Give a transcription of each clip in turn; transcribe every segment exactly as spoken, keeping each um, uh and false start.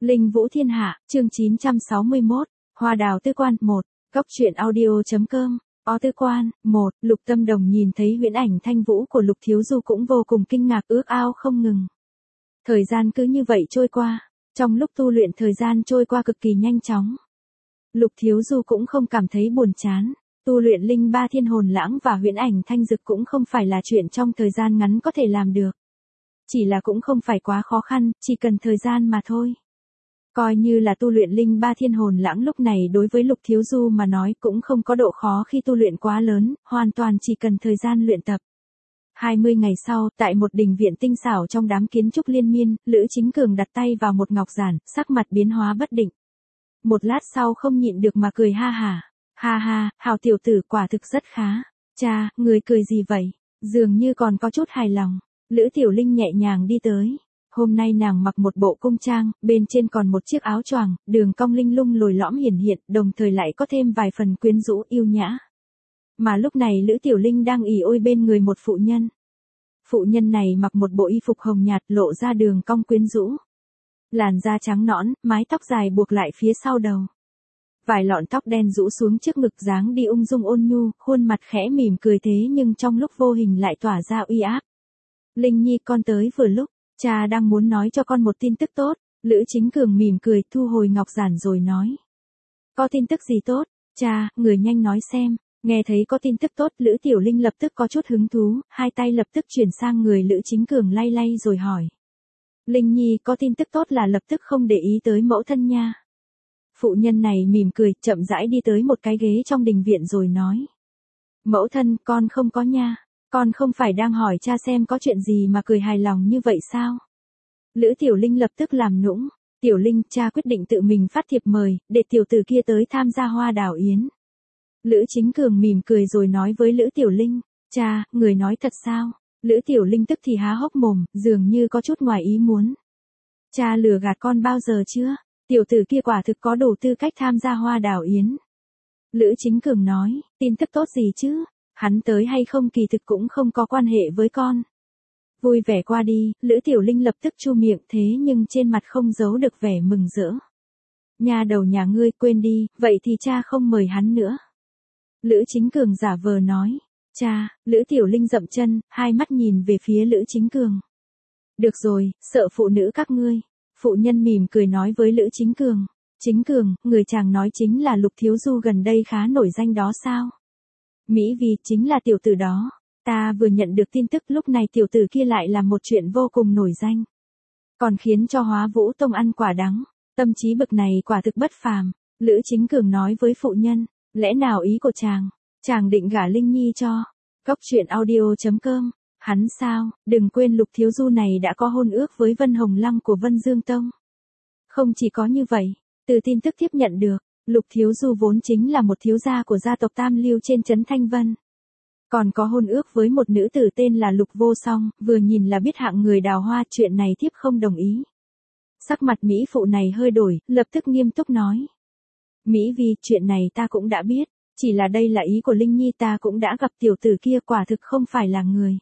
Linh Vũ Thiên Hạ, chương chín trăm sáu mươi mốt, Hoa Đào Tư Quan, một, Góc truyện audio chấm com, O Tư Quan, một, Lục Tâm Đồng nhìn thấy huyễn ảnh thanh vũ của Lục Thiếu Du cũng vô cùng kinh ngạc ước ao không ngừng. Thời gian cứ như vậy trôi qua, trong lúc tu luyện thời gian trôi qua cực kỳ nhanh chóng. Lục Thiếu Du cũng không cảm thấy buồn chán, tu luyện linh ba thiên hồn lãng và huyễn ảnh thanh dực cũng không phải là chuyện trong thời gian ngắn có thể làm được. Chỉ là cũng không phải quá khó khăn, chỉ cần thời gian mà thôi. Coi như là tu luyện linh ba thiên hồn lãng lúc này đối với Lục Thiếu Du mà nói cũng không có độ khó khi tu luyện quá lớn, hoàn toàn chỉ cần thời gian luyện tập. hai mươi ngày sau, tại một đình viện tinh xảo trong đám kiến trúc liên miên, Lữ Chính Cường đặt tay vào một ngọc giản, sắc mặt biến hóa bất định. Một lát sau không nhịn được mà cười ha hả. Ha ha, Hào tiểu tử quả thực rất khá. Cha, người cười gì vậy? Dường như còn có chút hài lòng. Lữ Tiểu Linh nhẹ nhàng đi tới. Hôm nay nàng mặc một bộ cung trang, bên trên còn một chiếc áo choàng, đường cong linh lung lồi lõm hiển hiện, đồng thời lại có thêm vài phần quyến rũ yêu nhã. Mà lúc này Lữ Tiểu Linh đang ỉ ôi bên người một phụ nhân. Phụ nhân này mặc một bộ y phục hồng nhạt lộ ra đường cong quyến rũ. Làn da trắng nõn, mái tóc dài buộc lại phía sau đầu. Vài lọn tóc đen rũ xuống trước ngực dáng đi ung dung ôn nhu, khuôn mặt khẽ mỉm cười thế nhưng trong lúc vô hình lại tỏa ra uy áp. Linh Nhi con tới vừa lúc, cha đang muốn nói cho con một tin tức tốt. Lữ Chính Cường mỉm cười thu hồi ngọc giản rồi nói. Có tin tức gì tốt? Cha, người nhanh nói xem. Nghe thấy có tin tức tốt, Lữ Tiểu Linh lập tức có chút hứng thú, hai tay lập tức chuyển sang người Lữ Chính Cường lay lay rồi hỏi. Linh Nhi có tin tức tốt là lập tức không để ý tới mẫu thân nha. Phụ nhân này mỉm cười, chậm rãi đi tới một cái ghế trong đình viện rồi nói. Mẫu thân, con không có nha. Con không phải đang hỏi cha xem có chuyện gì mà cười hài lòng như vậy sao? Lữ Tiểu Linh lập tức làm nũng. Tiểu Linh, cha quyết định tự mình phát thiệp mời, để tiểu tử kia tới tham gia hoa đào yến. Lữ Chính Cường mỉm cười rồi nói với Lữ Tiểu Linh. Cha, người nói thật sao? Lữ Tiểu Linh tức thì há hốc mồm, dường như có chút ngoài ý muốn. Cha lừa gạt con bao giờ chưa? Tiểu tử kia quả thực có đủ tư cách tham gia hoa đào yến. Lữ Chính Cường nói, tin tức tốt gì chứ? Hắn tới hay không kỳ thực cũng không có quan hệ với con. Vui vẻ qua đi, Lữ Tiểu Linh lập tức chu miệng thế nhưng trên mặt không giấu được vẻ mừng rỡ. Nhà đầu nhà ngươi quên đi, vậy thì cha không mời hắn nữa. Lữ Chính Cường giả vờ nói. Cha, Lữ Tiểu Linh dậm chân, hai mắt nhìn về phía Lữ Chính Cường. Được rồi, sợ phụ nữ các ngươi. Phụ nhân mỉm cười nói với Lữ Chính Cường. Chính Cường, người chàng nói chính là Lục Thiếu Du gần đây khá nổi danh đó sao? Mỹ vì chính là tiểu tử đó. Ta vừa nhận được tin tức lúc này tiểu tử kia lại làm một chuyện vô cùng nổi danh. Còn khiến cho Hóa Vũ Tông ăn quả đắng. Tâm trí bực này quả thực bất phàm. Lữ Chính Cường nói với phụ nhân. Lẽ nào ý của chàng? Chàng định gả Linh Nhi cho. Góc truyện audio chấm com. Hắn sao, đừng quên Lục Thiếu Du này đã có hôn ước với Vân Hồng Lăng của Vân Dương Tông. Không chỉ có như vậy, từ tin tức tiếp nhận được, Lục Thiếu Du vốn chính là một thiếu gia của gia tộc Tam Lưu trên trấn Thanh Vân. Còn có hôn ước với một nữ tử tên là Lục Vô Song, vừa nhìn là biết hạng người đào hoa, chuyện này thiếp không đồng ý. Sắc mặt Mỹ phụ này hơi đổi, lập tức nghiêm túc nói. Mỹ vì chuyện này ta cũng đã biết, chỉ là đây là ý của Linh Nhi, ta cũng đã gặp tiểu tử kia, quả thực không phải là người.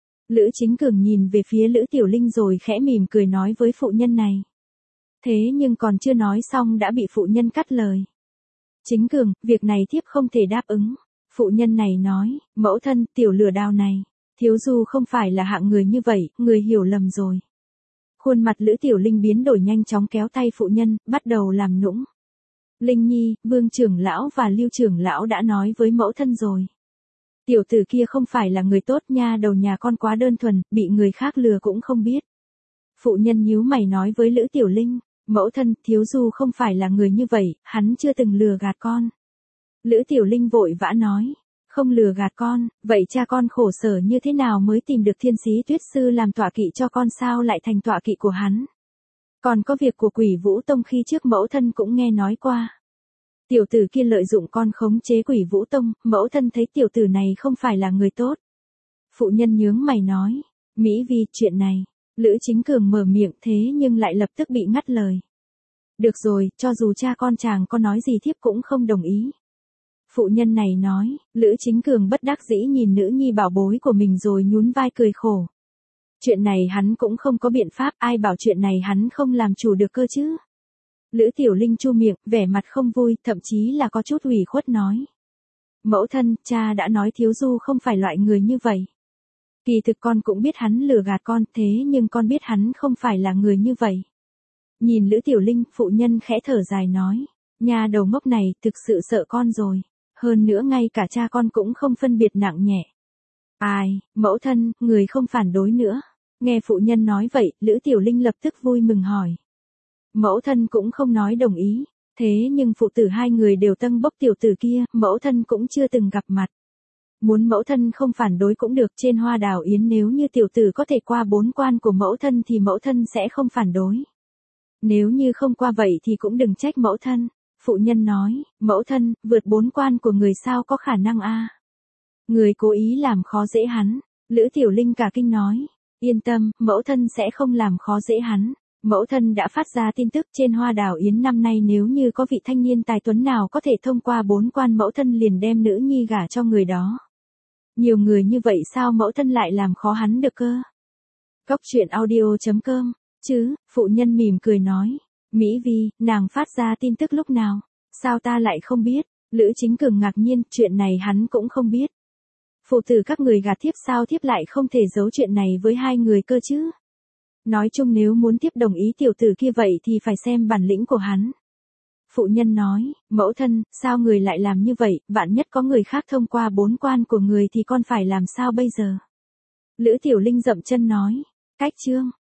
Lữ Chính Cường nhìn về phía Lữ Tiểu Linh rồi khẽ mỉm cười nói với phụ nhân này. Thế nhưng còn chưa nói xong đã bị phụ nhân cắt lời. Chính Cường, việc này thiếp không thể đáp ứng. Phụ nhân này nói, mẫu thân, tiểu lừa đao này. Thiếu Du không phải là hạng người như vậy, người hiểu lầm rồi. Khuôn mặt Lữ Tiểu Linh biến đổi nhanh chóng kéo tay phụ nhân, bắt đầu làm nũng. Linh Nhi, Vương trưởng lão và Lưu trưởng lão đã nói với mẫu thân rồi. Tiểu tử kia không phải là người tốt nha, đầu nhà con quá đơn thuần, bị người khác lừa cũng không biết. Phụ nhân nhíu mày nói với Lữ Tiểu Linh, mẫu thân, Thiếu Du không phải là người như vậy, hắn chưa từng lừa gạt con. Lữ Tiểu Linh vội vã nói, không lừa gạt con, vậy cha con khổ sở như thế nào mới tìm được Thiên Sĩ Tuyết Sư làm tọa kỵ cho con, sao lại thành tọa kỵ của hắn? Còn có việc của Quỷ Vũ Tông khi trước mẫu thân cũng nghe nói qua. Tiểu tử kia lợi dụng con khống chế Quỷ Vũ Tông, mẫu thân thấy tiểu tử này không phải là người tốt. Phụ nhân nhướng mày nói, Mỹ vì chuyện này, Lữ Chính Cường mở miệng thế nhưng lại lập tức bị ngắt lời. Được rồi, cho dù cha con chàng có nói gì thiếp cũng không đồng ý. Phụ nhân này nói, Lữ Chính Cường bất đắc dĩ nhìn nữ nhi bảo bối của mình rồi nhún vai cười khổ. Chuyện này hắn cũng không có biện pháp, ai bảo chuyện này hắn không làm chủ được cơ chứ. Lữ Tiểu Linh chu miệng, vẻ mặt không vui, thậm chí là có chút ủy khuất nói. Mẫu thân, cha đã nói Thiếu Du không phải loại người như vậy. Kỳ thực con cũng biết hắn lừa gạt con, thế nhưng con biết hắn không phải là người như vậy. Nhìn Lữ Tiểu Linh, phụ nhân khẽ thở dài nói. Nhà đầu ngốc này, thực sự sợ con rồi. Hơn nữa ngay cả cha con cũng không phân biệt nặng nhẹ. Ai, mẫu thân, người không phản đối nữa. Nghe phụ nhân nói vậy, Lữ Tiểu Linh lập tức vui mừng hỏi. Mẫu thân cũng không nói đồng ý. Thế nhưng phụ tử hai người đều tâng bốc tiểu tử kia, mẫu thân cũng chưa từng gặp mặt. Muốn mẫu thân không phản đối cũng được, trên Hoa Đào Yến nếu như tiểu tử có thể qua bốn quan của mẫu thân thì mẫu thân sẽ không phản đối. Nếu như không qua vậy thì cũng đừng trách mẫu thân. Phụ nhân nói, mẫu thân, vượt bốn quan của người sao có khả năng a? Người cố ý làm khó dễ hắn. Lữ Tiểu Linh cả kinh nói, yên tâm, mẫu thân sẽ không làm khó dễ hắn. Mẫu thân đã phát ra tin tức trên Hoa Đào Yến năm nay nếu như có vị thanh niên tài tuấn nào có thể thông qua bốn quan mẫu thân liền đem nữ nhi gả cho người đó. Nhiều người như vậy sao mẫu thân lại làm khó hắn được cơ? Cốc truyện audio chấm com, chứ, phụ nhân mỉm cười nói. Mỹ Vi, nàng phát ra tin tức lúc nào? Sao ta lại không biết? Lữ Chính Cường ngạc nhiên, chuyện này hắn cũng không biết. Phụ tử các người gạt thiếp sao thiếp lại không thể giấu chuyện này với hai người cơ chứ? Nói chung nếu muốn tiếp đồng ý tiểu tử kia vậy thì phải xem bản lĩnh của hắn. Phụ nhân nói, mẫu thân, sao người lại làm như vậy, vạn nhất có người khác thông qua bốn quan của người thì con phải làm sao bây giờ? Lữ Tiểu Linh dậm chân nói, cách chương.